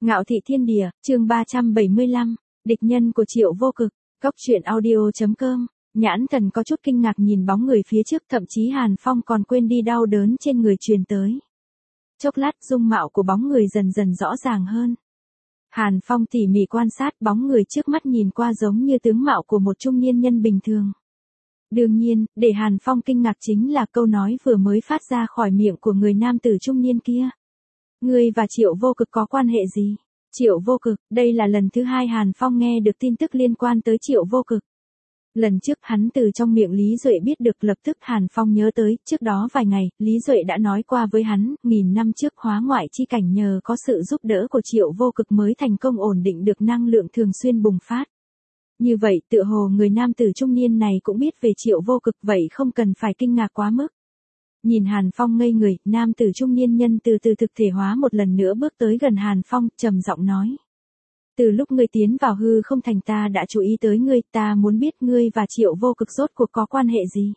Ngạo thị thiên địa, chương 375, địch nhân của Triệu Vô Cực, Cốc truyện audio.com. Nhãn Thần có chút kinh ngạc nhìn bóng người phía trước, thậm chí Hàn Phong còn quên đi đau đớn trên người truyền tới. Chốc lát dung mạo của bóng người dần dần rõ ràng hơn. Hàn Phong tỉ mỉ quan sát bóng người trước mắt, nhìn qua giống như tướng mạo của một trung niên nhân bình thường. Đương nhiên, để Hàn Phong kinh ngạc chính là câu nói vừa mới phát ra khỏi miệng của người nam tử trung niên kia. Ngươi và Triệu Vô Cực có quan hệ gì? Triệu Vô Cực, đây là lần thứ hai Hàn Phong nghe được tin tức liên quan tới Triệu Vô Cực. Lần trước hắn từ trong miệng Lý Duệ biết được, lập tức Hàn Phong nhớ tới, trước đó vài ngày, Lý Duệ đã nói qua với hắn, 1000 năm trước hóa ngoại chi cảnh nhờ có sự giúp đỡ của Triệu Vô Cực mới thành công ổn định được năng lượng thường xuyên bùng phát. Như vậy, tựa hồ người nam tử trung niên này cũng biết về Triệu Vô Cực, vậy không cần phải kinh ngạc quá mức. Nhìn Hàn Phong ngây người, nam tử trung niên nhân từ từ thực thể hóa một lần nữa bước tới gần Hàn Phong, trầm giọng nói. Từ lúc ngươi tiến vào hư không thành ta đã chú ý tới ngươi, ta muốn biết ngươi và Triệu Vô Cực rốt cuộc có quan hệ gì.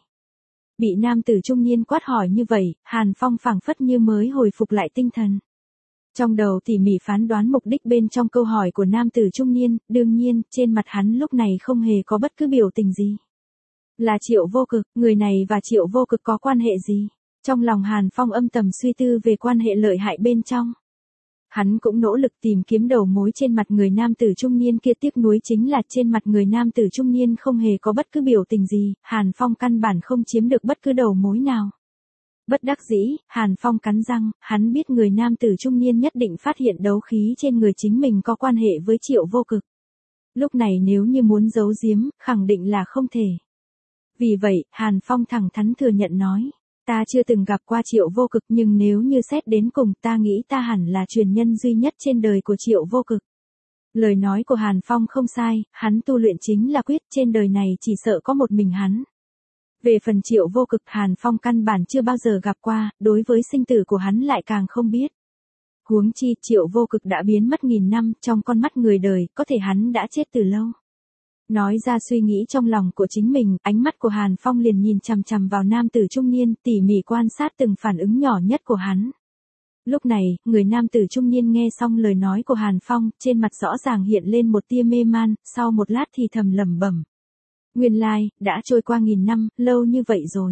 Bị nam tử trung niên quát hỏi như vậy, Hàn Phong phảng phất như mới hồi phục lại tinh thần. Trong đầu tỉ mỉ phán đoán mục đích bên trong câu hỏi của nam tử trung niên, đương nhiên, trên mặt hắn lúc này không hề có bất cứ biểu tình gì. Là Triệu Vô Cực, người này và Triệu Vô Cực có quan hệ gì? Trong lòng Hàn Phong âm thầm suy tư về quan hệ lợi hại bên trong. Hắn cũng nỗ lực tìm kiếm đầu mối trên mặt người nam tử trung niên kia, tiếc nuối chính là trên mặt người nam tử trung niên không hề có bất cứ biểu tình gì, Hàn Phong căn bản không chiếm được bất cứ đầu mối nào. Bất đắc dĩ, Hàn Phong cắn răng, hắn biết người nam tử trung niên nhất định phát hiện đấu khí trên người chính mình có quan hệ với Triệu Vô Cực. Lúc này nếu như muốn giấu giếm, khẳng định là không thể. Vì vậy, Hàn Phong thẳng thắn thừa nhận nói. Ta chưa từng gặp qua Triệu Vô Cực, nhưng nếu như xét đến cùng, ta nghĩ ta hẳn là truyền nhân duy nhất trên đời của Triệu Vô Cực. Lời nói của Hàn Phong không sai, hắn tu luyện chính là quyết, trên đời này chỉ sợ có một mình hắn. Về phần Triệu Vô Cực, Hàn Phong căn bản chưa bao giờ gặp qua, đối với sinh tử của hắn lại càng không biết. Huống chi, Triệu Vô Cực đã biến mất 1000 năm, trong con mắt người đời, có thể hắn đã chết từ lâu. Nói ra suy nghĩ trong lòng của chính mình, ánh mắt của Hàn Phong liền nhìn chằm chằm vào nam tử trung niên, tỉ mỉ quan sát từng phản ứng nhỏ nhất của hắn. Lúc này, người nam tử trung niên nghe xong lời nói của Hàn Phong, trên mặt rõ ràng hiện lên một tia mê man, sau một lát thì thầm lẩm bẩm. Nguyên lai, đã trôi qua 1000 năm, lâu như vậy rồi.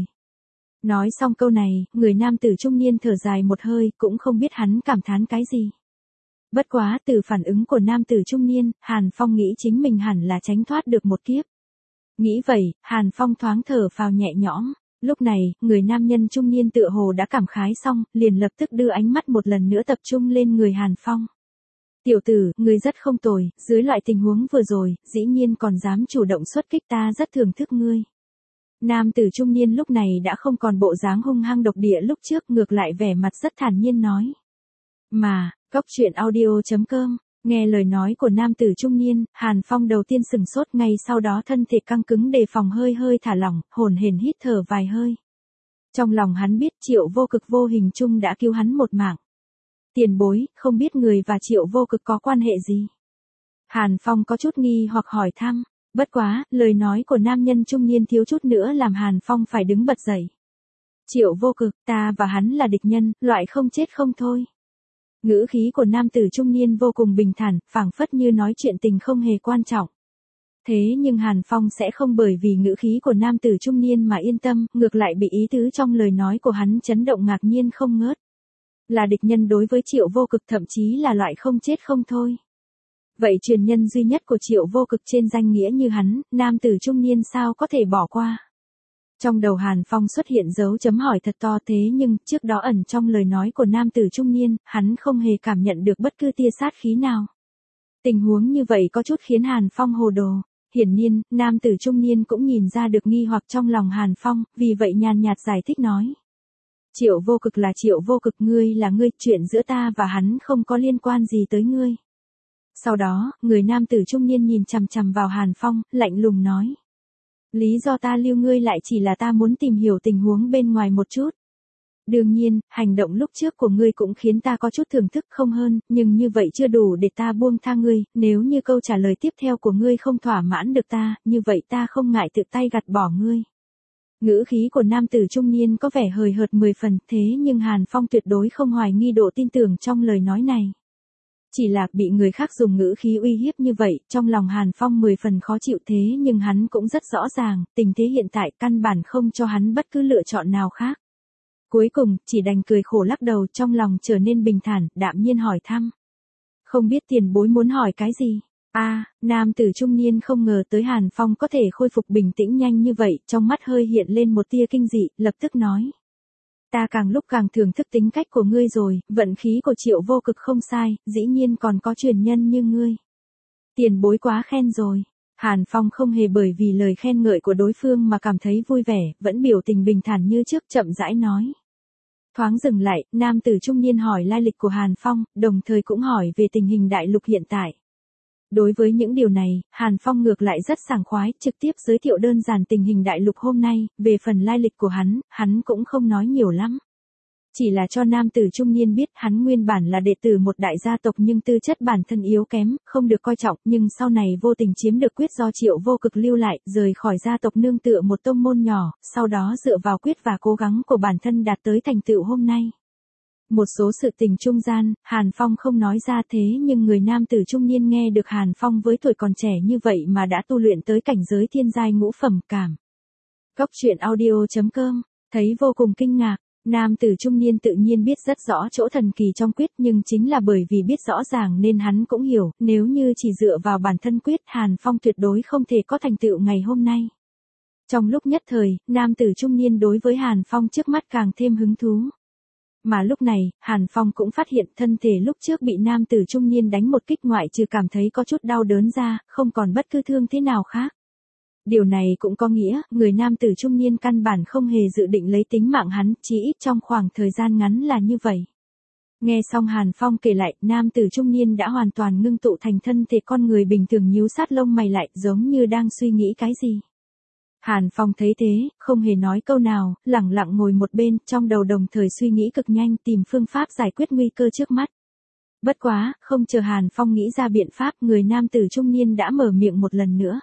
Nói xong câu này, người nam tử trung niên thở dài một hơi, cũng không biết hắn cảm thán cái gì. Bất quá, từ phản ứng của nam tử trung niên, Hàn Phong nghĩ chính mình hẳn là tránh thoát được một kiếp. Nghĩ vậy, Hàn Phong thoáng thở phào nhẹ nhõm. Lúc này, người nam nhân trung niên tựa hồ đã cảm khái xong, liền lập tức đưa ánh mắt một lần nữa tập trung lên người Hàn Phong. Tiểu tử, ngươi rất không tồi, dưới loại tình huống vừa rồi, dĩ nhiên còn dám chủ động xuất kích, ta rất thưởng thức ngươi. Nam tử trung niên lúc này đã không còn bộ dáng hung hăng độc địa lúc trước, ngược lại vẻ mặt rất thản nhiên nói. Mà, Cốc truyện audio.com, nghe lời nói của nam tử trung niên, Hàn Phong đầu tiên sừng sốt, ngay sau đó thân thể căng cứng đề phòng hơi hơi thả lỏng, hồn hển hít thở vài hơi. Trong lòng hắn biết Triệu Vô Cực vô hình chung đã cứu hắn một mạng. Tiền bối, không biết người và Triệu Vô Cực có quan hệ gì? Hàn Phong có chút nghi hoặc hỏi thăm, bất quá, lời nói của nam nhân trung niên thiếu chút nữa làm Hàn Phong phải đứng bật dậy. Triệu Vô Cực, ta và hắn là địch nhân, loại không chết không thôi. Ngữ khí của nam tử trung niên vô cùng bình thản, phảng phất như nói chuyện tình không hề quan trọng. Thế nhưng Hàn Phong sẽ không bởi vì ngữ khí của nam tử trung niên mà yên tâm, ngược lại bị ý tứ trong lời nói của hắn chấn động ngạc nhiên không ngớt. Là địch nhân đối với Triệu Vô Cực, thậm chí là loại không chết không thôi. Vậy truyền nhân duy nhất của Triệu Vô Cực trên danh nghĩa như hắn, nam tử trung niên sao có thể bỏ qua? Trong đầu Hàn Phong xuất hiện dấu chấm hỏi thật to, thế nhưng, trước đó ẩn trong lời nói của nam tử trung niên, hắn không hề cảm nhận được bất cứ tia sát khí nào. Tình huống như vậy có chút khiến Hàn Phong hồ đồ. Hiển nhiên, nam tử trung niên cũng nhìn ra được nghi hoặc trong lòng Hàn Phong, vì vậy nhàn nhạt giải thích nói. Triệu Vô Cực là Triệu Vô Cực, ngươi là ngươi, chuyện giữa ta và hắn không có liên quan gì tới ngươi. Sau đó, người nam tử trung niên nhìn chằm chằm vào Hàn Phong, lạnh lùng nói. Lý do ta lưu ngươi lại chỉ là ta muốn tìm hiểu tình huống bên ngoài một chút. Đương nhiên, hành động lúc trước của ngươi cũng khiến ta có chút thưởng thức không hơn, nhưng như vậy chưa đủ để ta buông tha ngươi, nếu như câu trả lời tiếp theo của ngươi không thỏa mãn được ta, như vậy ta không ngại tự tay gạt bỏ ngươi. Ngữ khí của nam tử trung niên có vẻ hời hợt 10 phần, thế nhưng Hàn Phong tuyệt đối không hoài nghi độ tin tưởng trong lời nói này. Chỉ là bị người khác dùng ngữ khí uy hiếp như vậy, trong lòng Hàn Phong 10 phần khó chịu thế nhưng hắn cũng rất rõ ràng, tình thế hiện tại căn bản không cho hắn bất cứ lựa chọn nào khác. Cuối cùng, chỉ đành cười khổ lắc đầu, trong lòng trở nên bình thản, đạm nhiên hỏi thăm. Không biết tiền bối muốn hỏi cái gì? Nam tử trung niên không ngờ tới Hàn Phong có thể khôi phục bình tĩnh nhanh như vậy, trong mắt hơi hiện lên một tia kinh dị, lập tức nói. Ta càng lúc càng thưởng thức tính cách của ngươi rồi, vận khí của Triệu Vô Cực không sai, dĩ nhiên còn có truyền nhân như ngươi. Tiền bối quá khen rồi. Hàn Phong không hề bởi vì lời khen ngợi của đối phương mà cảm thấy vui vẻ, vẫn biểu tình bình thản như trước, chậm rãi nói. Thoáng dừng lại, nam tử trung niên hỏi lai lịch của Hàn Phong, đồng thời cũng hỏi về tình hình đại lục hiện tại. Đối với những điều này, Hàn Phong ngược lại rất sảng khoái, trực tiếp giới thiệu đơn giản tình hình đại lục hôm nay, về phần lai lịch của hắn cũng không nói nhiều lắm. Chỉ là cho nam tử trung niên biết hắn nguyên bản là đệ tử một đại gia tộc nhưng tư chất bản thân yếu kém, không được coi trọng, nhưng sau này vô tình chiếm được quyết do Triệu Vô Cực lưu lại, rời khỏi gia tộc nương tựa một tông môn nhỏ, sau đó dựa vào quyết và cố gắng của bản thân đạt tới thành tựu hôm nay. Một số sự tình trung gian, Hàn Phong không nói ra thế nhưng người nam tử trung niên nghe được Hàn Phong với tuổi còn trẻ như vậy mà đã tu luyện tới cảnh giới thiên giai ngũ phẩm cảm. Cốc truyện audio.com, thấy vô cùng kinh ngạc. Nam tử trung niên tự nhiên biết rất rõ chỗ thần kỳ trong quyết nhưng chính là bởi vì biết rõ ràng nên hắn cũng hiểu, nếu như chỉ dựa vào bản thân quyết Hàn Phong tuyệt đối không thể có thành tựu ngày hôm nay. Trong lúc nhất thời, nam tử trung niên đối với Hàn Phong trước mắt càng thêm hứng thú. Mà lúc này, Hàn Phong cũng phát hiện thân thể lúc trước bị nam tử trung niên đánh một kích ngoại trừ cảm thấy có chút đau đớn ra, không còn bất cứ thương thế nào khác. Điều này cũng có nghĩa, người nam tử trung niên căn bản không hề dự định lấy tính mạng hắn, chỉ ít trong khoảng thời gian ngắn là như vậy. Nghe xong Hàn Phong kể lại, nam tử trung niên đã hoàn toàn ngưng tụ thành thân thể con người bình thường, nhíu sát lông mày lại, giống như đang suy nghĩ cái gì. Hàn Phong thấy thế, không hề nói câu nào, lẳng lặng ngồi một bên, trong đầu đồng thời suy nghĩ cực nhanh tìm phương pháp giải quyết nguy cơ trước mắt. Bất quá, không chờ Hàn Phong nghĩ ra biện pháp, người nam tử trung niên đã mở miệng một lần nữa.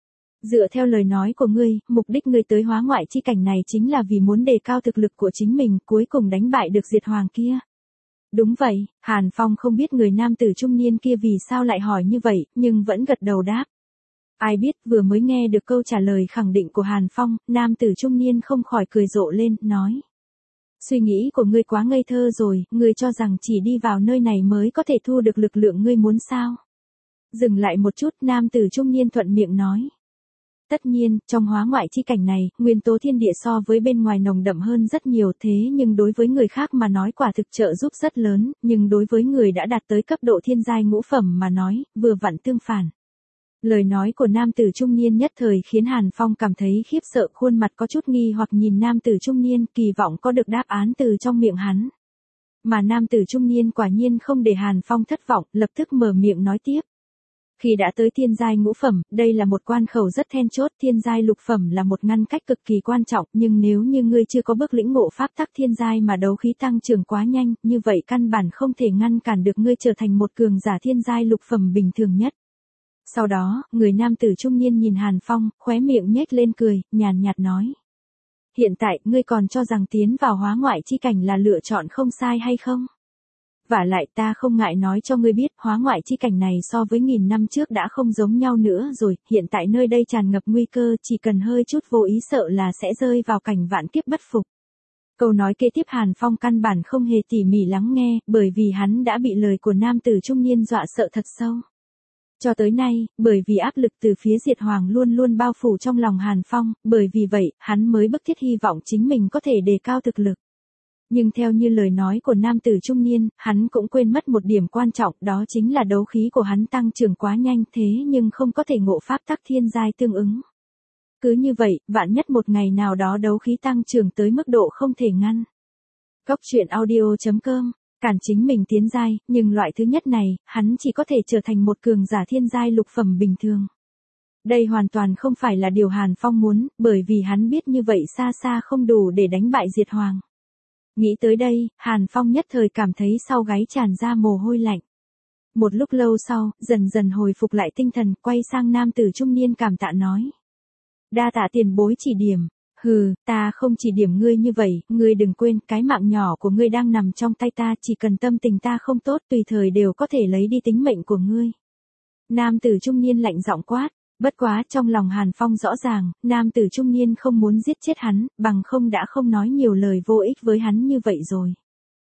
Dựa theo lời nói của ngươi, mục đích ngươi tới hóa ngoại chi cảnh này chính là vì muốn đề cao thực lực của chính mình, cuối cùng đánh bại được Diệt Hoàng kia. Đúng vậy, Hàn Phong không biết người nam tử trung niên kia vì sao lại hỏi như vậy, nhưng vẫn gật đầu đáp. Ai biết vừa mới nghe được câu trả lời khẳng định của Hàn Phong, nam tử trung niên không khỏi cười rộ lên, nói. Suy nghĩ của ngươi quá ngây thơ rồi, ngươi cho rằng chỉ đi vào nơi này mới có thể thu được lực lượng ngươi muốn sao? Dừng lại một chút, nam tử trung niên thuận miệng nói. Tất nhiên, trong hóa ngoại chi cảnh này, nguyên tố thiên địa so với bên ngoài nồng đậm hơn rất nhiều thế nhưng đối với người khác mà nói quả thực trợ giúp rất lớn, nhưng đối với người đã đạt tới cấp độ thiên giai ngũ phẩm mà nói, vừa vặn tương phản. Lời nói của nam tử trung niên nhất thời khiến Hàn Phong cảm thấy khiếp sợ, khuôn mặt có chút nghi hoặc nhìn nam tử trung niên, kỳ vọng có được đáp án từ trong miệng hắn. Mà nam tử trung niên quả nhiên không để Hàn Phong thất vọng, lập tức mở miệng nói tiếp. Khi đã tới thiên giai ngũ phẩm, đây là một quan khẩu rất then chốt, thiên giai lục phẩm là một ngăn cách cực kỳ quan trọng, nhưng nếu như ngươi chưa có bước lĩnh ngộ pháp tắc thiên giai mà đấu khí tăng trưởng quá nhanh, như vậy căn bản không thể ngăn cản được ngươi trở thành một cường giả thiên giai lục phẩm bình thường nhất. Sau đó, người nam tử trung niên nhìn Hàn Phong, khóe miệng nhếch lên cười, nhàn nhạt nói. Hiện tại, ngươi còn cho rằng tiến vào hóa ngoại chi cảnh là lựa chọn không sai hay không? Vả lại ta không ngại nói cho ngươi biết, hóa ngoại chi cảnh này so với 1000 năm trước đã không giống nhau nữa rồi, hiện tại nơi đây tràn ngập nguy cơ, chỉ cần hơi chút vô ý sợ là sẽ rơi vào cảnh vạn kiếp bất phục. Câu nói kế tiếp Hàn Phong căn bản không hề tỉ mỉ lắng nghe, bởi vì hắn đã bị lời của nam tử trung niên dọa sợ thật sâu. Cho tới nay, bởi vì áp lực từ phía Diệt Hoàng luôn luôn bao phủ trong lòng Hàn Phong, bởi vì vậy, hắn mới bức thiết hy vọng chính mình có thể đề cao thực lực. Nhưng theo như lời nói của nam tử trung niên, hắn cũng quên mất một điểm quan trọng, đó chính là đấu khí của hắn tăng trưởng quá nhanh thế nhưng không có thể ngộ pháp tắc thiên giai tương ứng. Cứ như vậy, vạn nhất một ngày nào đó đấu khí tăng trưởng tới mức độ không thể ngăn. Cốc truyện audio.com, cản chính mình tiến giai, nhưng loại thứ nhất này, hắn chỉ có thể trở thành một cường giả thiên giai lục phẩm bình thường. Đây hoàn toàn không phải là điều Hàn Phong muốn, bởi vì hắn biết như vậy xa xa không đủ để đánh bại Diệt Hoàng. Nghĩ tới đây, Hàn Phong nhất thời cảm thấy sau gáy tràn ra mồ hôi lạnh. Một lúc lâu sau, dần dần hồi phục lại tinh thần, quay sang nam tử trung niên cảm tạ nói. Đa tạ tiền bối chỉ điểm, Hừ, ta không chỉ điểm ngươi như vậy, ngươi đừng quên, cái mạng nhỏ của ngươi đang nằm trong tay ta, chỉ cần tâm tình ta không tốt, tùy thời đều có thể lấy đi tính mệnh của ngươi. Nam tử trung niên lạnh giọng quát, bất quá trong lòng Hàn Phong rõ ràng, nam tử trung niên không muốn giết chết hắn, bằng không đã không nói nhiều lời vô ích với hắn như vậy rồi.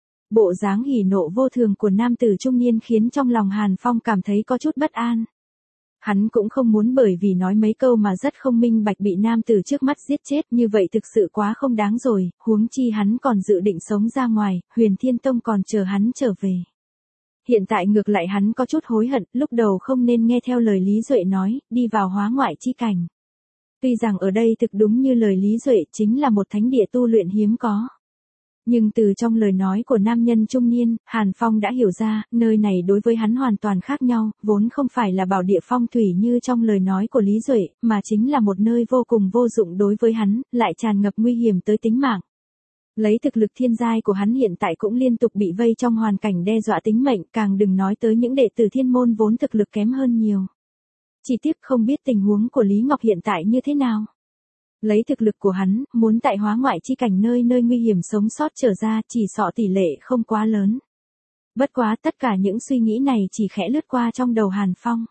Bộ dáng hỉ nộ vô thường của nam tử trung niên khiến trong lòng Hàn Phong cảm thấy có chút bất an. Hắn cũng không muốn bởi vì nói mấy câu mà rất không minh bạch bị nam tử trước mắt giết chết, như vậy thực sự quá không đáng rồi, huống chi hắn còn dự định sống ra ngoài, Huyền Thiên Tông còn chờ hắn trở về. Hiện tại ngược lại hắn có chút hối hận, lúc đầu không nên nghe theo lời Lý Duệ nói, đi vào hóa ngoại chi cảnh. Tuy rằng ở đây thực đúng như lời Lý Duệ chính là một thánh địa tu luyện hiếm có. Nhưng từ trong lời nói của nam nhân trung niên, Hàn Phong đã hiểu ra, nơi này đối với hắn hoàn toàn khác nhau, vốn không phải là bảo địa phong thủy như trong lời nói của Lý Duệ, mà chính là một nơi vô cùng vô dụng đối với hắn, lại tràn ngập nguy hiểm tới tính mạng. Lấy thực lực thiên giai của hắn hiện tại cũng liên tục bị vây trong hoàn cảnh đe dọa tính mệnh, càng đừng nói tới những đệ tử thiên môn vốn thực lực kém hơn nhiều. Chỉ tiếc không biết tình huống của Lý Ngọc hiện tại như thế nào. Lấy thực lực của hắn, muốn tại hóa ngoại chi cảnh nơi nơi nguy hiểm sống sót trở ra chỉ sợ tỷ lệ không quá lớn. Bất quá tất cả những suy nghĩ này chỉ khẽ lướt qua trong đầu Hàn Phong.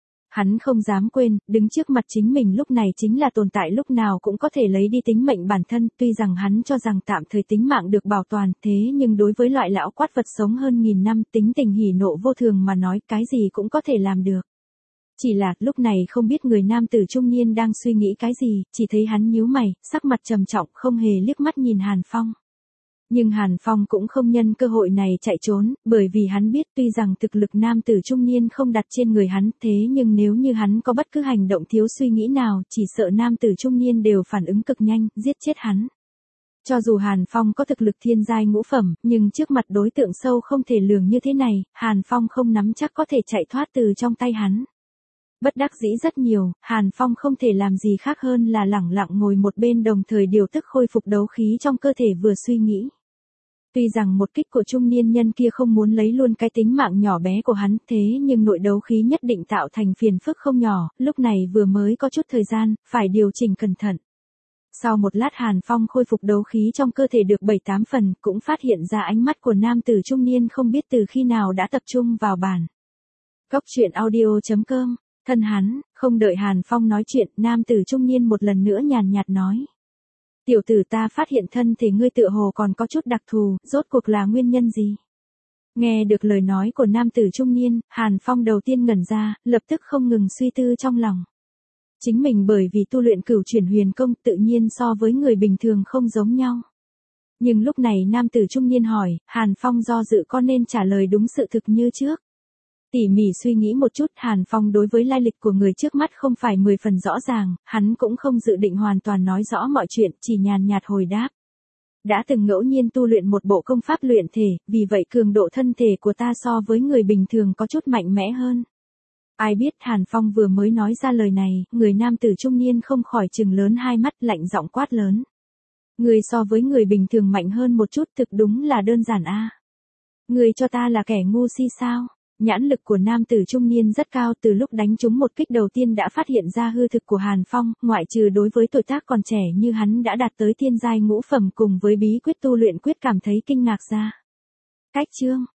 Hắn không dám quên, đứng trước mặt chính mình lúc này chính là tồn tại lúc nào cũng có thể lấy đi tính mệnh bản thân, tuy rằng hắn cho rằng tạm thời tính mạng được bảo toàn, thế nhưng đối với loại lão quát vật sống hơn 1000 năm, tính tình hỉ nộ vô thường mà nói, cái gì cũng có thể làm được. Chỉ là, lúc này không biết người nam tử trung niên đang suy nghĩ cái gì, chỉ thấy hắn nhíu mày, sắc mặt trầm trọng, không hề liếc mắt nhìn Hàn Phong. Nhưng Hàn Phong cũng không nhân cơ hội này chạy trốn, bởi vì hắn biết tuy rằng thực lực nam tử trung niên không đặt trên người hắn, thế nhưng nếu như hắn có bất cứ hành động thiếu suy nghĩ nào, chỉ sợ nam tử trung niên đều phản ứng cực nhanh, giết chết hắn. Cho dù Hàn Phong có thực lực thiên giai ngũ phẩm, nhưng trước mặt đối tượng sâu không thể lường như thế này, Hàn Phong không nắm chắc có thể chạy thoát từ trong tay hắn. Bất đắc dĩ rất nhiều, Hàn Phong không thể làm gì khác hơn là lẳng lặng ngồi một bên đồng thời điều tức khôi phục đấu khí trong cơ thể vừa suy nghĩ. Tuy rằng một kích của trung niên nhân kia không muốn lấy luôn cái tính mạng nhỏ bé của hắn, thế nhưng nội đấu khí nhất định tạo thành phiền phức không nhỏ, lúc này vừa mới có chút thời gian, phải điều chỉnh cẩn thận. Sau một lát Hàn Phong khôi phục đấu khí trong cơ thể được 7-8 phần, cũng phát hiện ra ánh mắt của nam tử trung niên không biết từ khi nào đã tập trung vào bàn. Góc truyện audio.com, thân hắn, không đợi Hàn Phong nói chuyện, nam tử trung niên một lần nữa nhàn nhạt nói. Tiểu tử, ta phát hiện thân thể ngươi tựa hồ còn có chút đặc thù, rốt cuộc là nguyên nhân gì? Nghe được lời nói của nam tử trung niên, Hàn Phong đầu tiên ngẩn ra, lập tức không ngừng suy tư trong lòng. Chính mình bởi vì tu luyện cửu chuyển huyền công tự nhiên so với người bình thường không giống nhau. Nhưng lúc này nam tử trung niên hỏi, Hàn Phong do dự có nên trả lời đúng sự thực như trước. Tỉ mỉ suy nghĩ một chút, Hàn Phong đối với lai lịch của người trước mắt không phải 10 phần rõ ràng, hắn cũng không dự định hoàn toàn nói rõ mọi chuyện, chỉ nhàn nhạt hồi đáp. Đã từng ngẫu nhiên tu luyện một bộ công pháp luyện thể, vì vậy cường độ thân thể của ta so với người bình thường có chút mạnh mẽ hơn. Ai biết Hàn Phong vừa mới nói ra lời này, người nam tử trung niên không khỏi trừng lớn hai mắt, lạnh giọng quát lớn. Người so với người bình thường mạnh hơn một chút, thực đúng là đơn giản a. Người cho ta là kẻ ngu si sao? Nhãn lực của nam tử trung niên rất cao, từ lúc đánh trúng một kích đầu tiên đã phát hiện ra hư thực của Hàn Phong, ngoại trừ đối với tuổi tác còn trẻ như hắn đã đạt tới thiên giai ngũ phẩm cùng với bí quyết tu luyện quyết cảm thấy kinh ngạc ra. Cách chương